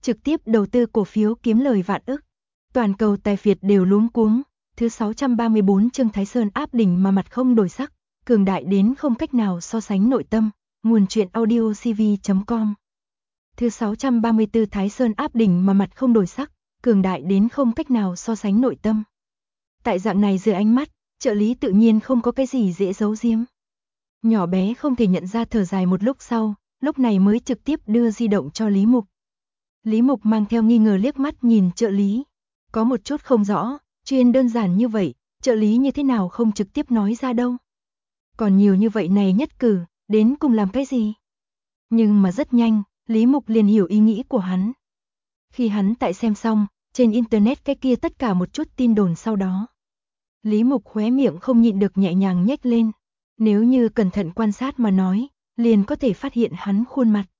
trực tiếp đầu tư cổ phiếu kiếm lời vạn ức. Toàn cầu tài phiệt đều luống cuống. Thứ 634 chương Thái Sơn áp đỉnh mà mặt không đổi sắc, cường đại đến không cách nào so sánh nội tâm. Nguồn truyện audio cv.com. Thứ 634 Thái Sơn áp đỉnh mà mặt không đổi sắc, cường đại đến không cách nào so sánh nội tâm. Tại dạng này dưới ánh mắt, trợ lý tự nhiên không có cái gì dễ giấu giếm. Nhỏ bé không thể nhận ra thở dài một lúc sau, lúc này mới trực tiếp đưa di động cho Lý Mục. Lý Mục mang theo nghi ngờ liếc mắt nhìn trợ lý. Có một chút không rõ, chuyện đơn giản như vậy, trợ lý như thế nào không trực tiếp nói ra đâu. Còn nhiều như vậy này nhất cử, đến cùng làm cái gì? Nhưng mà rất nhanh, Lý Mục liền hiểu ý nghĩ của hắn. Khi hắn tại xem xong, trên internet cái kia tất cả một chút tin đồn sau đó. Lý Mục khóe miệng không nhịn được nhẹ nhàng nhếch lên. Nếu như cẩn thận quan sát mà nói, liền có thể phát hiện hắn khuôn mặt.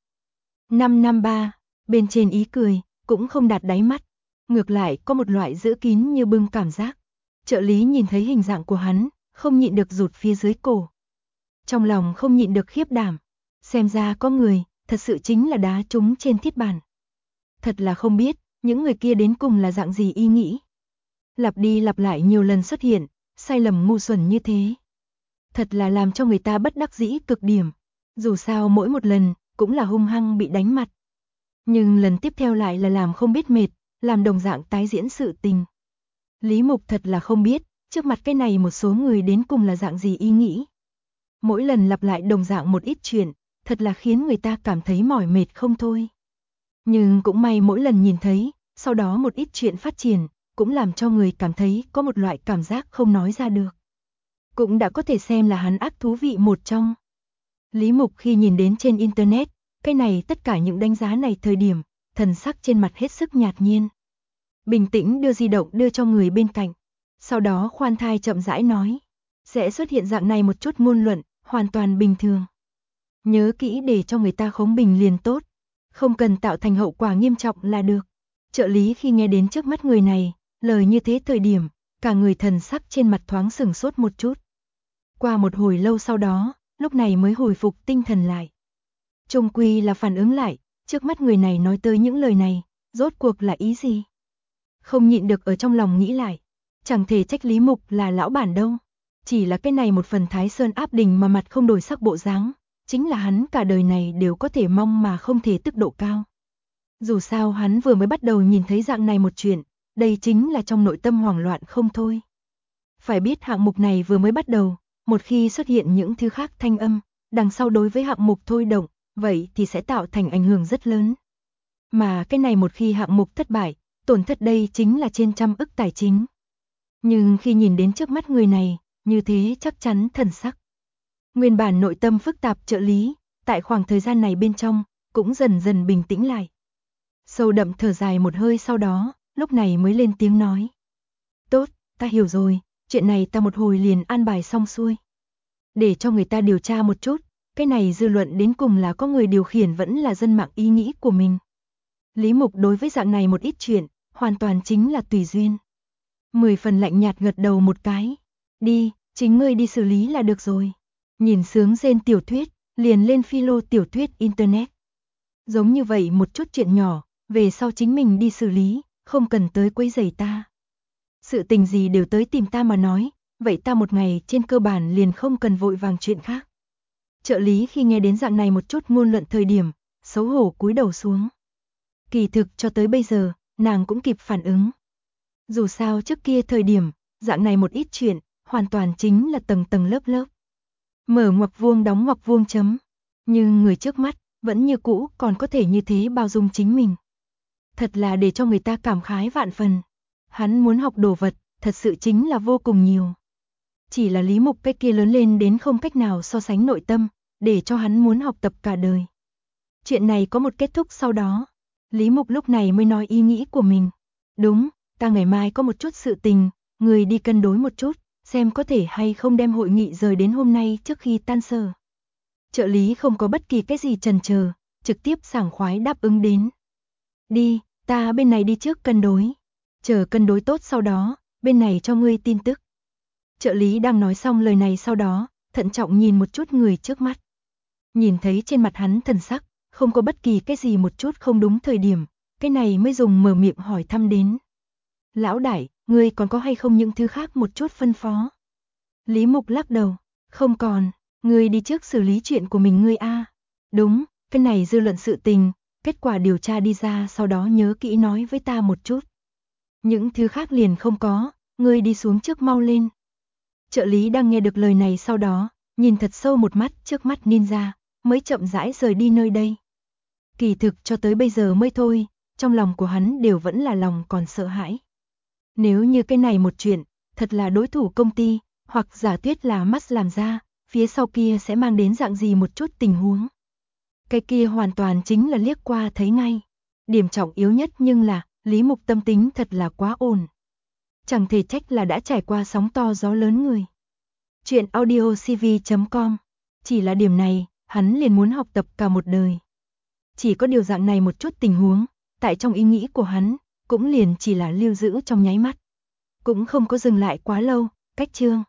553, bên trên ý cười, cũng không đạt đáy mắt. Ngược lại có một loại giữ kín như bưng cảm giác. Trợ lý nhìn thấy hình dạng của hắn, không nhịn được rụt phía dưới cổ. Trong lòng không nhịn được khiếp đảm. Xem ra có người, thật sự chính là đá trúng trên thiết bản. Thật là không biết, những người kia đến cùng là dạng gì ý nghĩ. Lặp đi lặp lại nhiều lần xuất hiện, sai lầm ngu xuẩn như thế. Thật là làm cho người ta bất đắc dĩ cực điểm. Dù sao mỗi một lần, cũng là hung hăng bị đánh mặt. Nhưng lần tiếp theo lại là làm không biết mệt, làm đồng dạng tái diễn sự tình. Lý Mục thật là không biết, trước mặt cái này một số người đến cùng là dạng gì ý nghĩ. Mỗi lần lặp lại đồng dạng một ít chuyện, thật là khiến người ta cảm thấy mỏi mệt không thôi. Nhưng cũng may mỗi lần nhìn thấy, sau đó một ít chuyện phát triển, cũng làm cho người cảm thấy có một loại cảm giác không nói ra được. Cũng đã có thể xem là hắn ác thú vị một trong. Lý Mục khi nhìn đến trên internet, cái này tất cả những đánh giá này thời điểm, thần sắc trên mặt hết sức nhạt nhiên. Bình tĩnh đưa di động đưa cho người bên cạnh. Sau đó khoan thai chậm rãi nói. Sẽ xuất hiện dạng này một chút ngôn luận, hoàn toàn bình thường. Nhớ kỹ để cho người ta khống bình liền tốt. Không cần tạo thành hậu quả nghiêm trọng là được. Trợ lý khi nghe đến trước mắt người này, lời như thế thời điểm, cả người thần sắc trên mặt thoáng sửng sốt một chút. Qua một hồi lâu sau đó, lúc này mới hồi phục tinh thần lại. Chung quy là phản ứng lại, trước mắt người này nói tới những lời này, rốt cuộc là ý gì? Không nhịn được ở trong lòng nghĩ lại, chẳng thể trách Lý Mục là lão bản đâu. Chỉ là cái này một phần Thái Sơn áp đỉnh mà mặt không đổi sắc bộ dáng, chính là hắn cả đời này đều có thể mong mà không thể tức độ cao. Dù sao hắn vừa mới bắt đầu nhìn thấy dạng này một chuyện, đây chính là trong nội tâm hoảng loạn không thôi. Phải biết hạng mục này vừa mới bắt đầu, một khi xuất hiện những thứ khác thanh âm, đằng sau đối với hạng mục thôi động, vậy thì sẽ tạo thành ảnh hưởng rất lớn. Mà cái này một khi hạng mục thất bại, tổn thất đây chính là trên trăm ức tài chính. Nhưng khi nhìn đến trước mắt người này, như thế chắc chắn thần sắc. Nguyên bản nội tâm phức tạp trợ lý, tại khoảng thời gian này bên trong, cũng dần dần bình tĩnh lại. Sâu đậm thở dài một hơi sau đó, lúc này mới lên tiếng nói. Tốt, ta hiểu rồi, chuyện này ta một hồi liền an bài xong xuôi. Để cho người ta điều tra một chút, cái này dư luận đến cùng là có người điều khiển vẫn là dân mạng ý nghĩ của mình. Lý Mục đối với dạng này một ít chuyện, hoàn toàn chính là tùy duyên. 10 phần lạnh nhạt gật đầu một cái. Đi, chính ngươi đi xử lý là được rồi. Nhìn sướng rên tiểu thuyết, liền lên philo tiểu thuyết internet. Giống như vậy một chút chuyện nhỏ, về sau chính mình đi xử lý, không cần tới quấy rầy ta. Sự tình gì đều tới tìm ta mà nói, vậy ta một ngày trên cơ bản liền không cần vội vàng chuyện khác. Trợ lý khi nghe đến dạng này một chút ngôn luận thời điểm, xấu hổ cúi đầu xuống. Kỳ thực cho tới bây giờ, nàng cũng kịp phản ứng. Dù sao trước kia thời điểm, dạng này một ít chuyện, hoàn toàn chính là tầng tầng lớp lớp. Mở ngoặc vuông đóng ngoặc vuông chấm. Nhưng người trước mắt, vẫn như cũ còn có thể như thế bao dung chính mình. Thật là để cho người ta cảm khái vạn phần. Hắn muốn học đồ vật, thật sự chính là vô cùng nhiều. Chỉ là Lý Mục cái kia lớn lên đến không cách nào so sánh nội tâm, để cho hắn muốn học tập cả đời. Chuyện này có một kết thúc sau đó. Lý Mục lúc này mới nói ý nghĩ của mình. Đúng, ta ngày mai có một chút sự tình, người đi cân đối một chút, xem có thể hay không đem hội nghị rời đến hôm nay trước khi tan sở. Trợ lý không có bất kỳ cái gì chần chờ, trực tiếp sảng khoái đáp ứng đến. Đi, ta bên này đi trước cân đối. Chờ cân đối tốt sau đó, bên này cho ngươi tin tức. Trợ lý đang nói xong lời này sau đó, thận trọng nhìn một chút người trước mắt. Nhìn thấy trên mặt hắn thần sắc, không có bất kỳ cái gì một chút không đúng thời điểm, cái này mới dùng mở miệng hỏi thăm đến. Lão đại, ngươi còn có hay không những thứ khác một chút phân phó? Lý Mục lắc đầu, không còn, ngươi đi trước xử lý chuyện của mình ngươi a. Đúng, cái này dư luận sự tình, kết quả điều tra đi ra sau đó nhớ kỹ nói với ta một chút. Những thứ khác liền không có, ngươi đi xuống trước mau lên. Trợ lý đang nghe được lời này sau đó, nhìn thật sâu một mắt trước mắt ninja, mới chậm rãi rời đi nơi đây. Kỳ thực cho tới bây giờ mới thôi, trong lòng của hắn đều vẫn là lòng còn sợ hãi. Nếu như cái này một chuyện, thật là đối thủ công ty, hoặc giả tuyết là mắt làm ra, phía sau kia sẽ mang đến dạng gì một chút tình huống. Cái kia hoàn toàn chính là liếc qua thấy ngay. Điểm trọng yếu nhất nhưng là, Lý Mục tâm tính thật là quá ổn. Chẳng thể trách là đã trải qua sóng to gió lớn người. Chuyện audiocv.com. Chỉ là điểm này, hắn liền muốn học tập cả một đời. Chỉ có điều dạng này một chút tình huống, tại trong ý nghĩ của hắn, cũng liền chỉ là lưu giữ trong nháy mắt. Cũng không có dừng lại quá lâu, cách chương.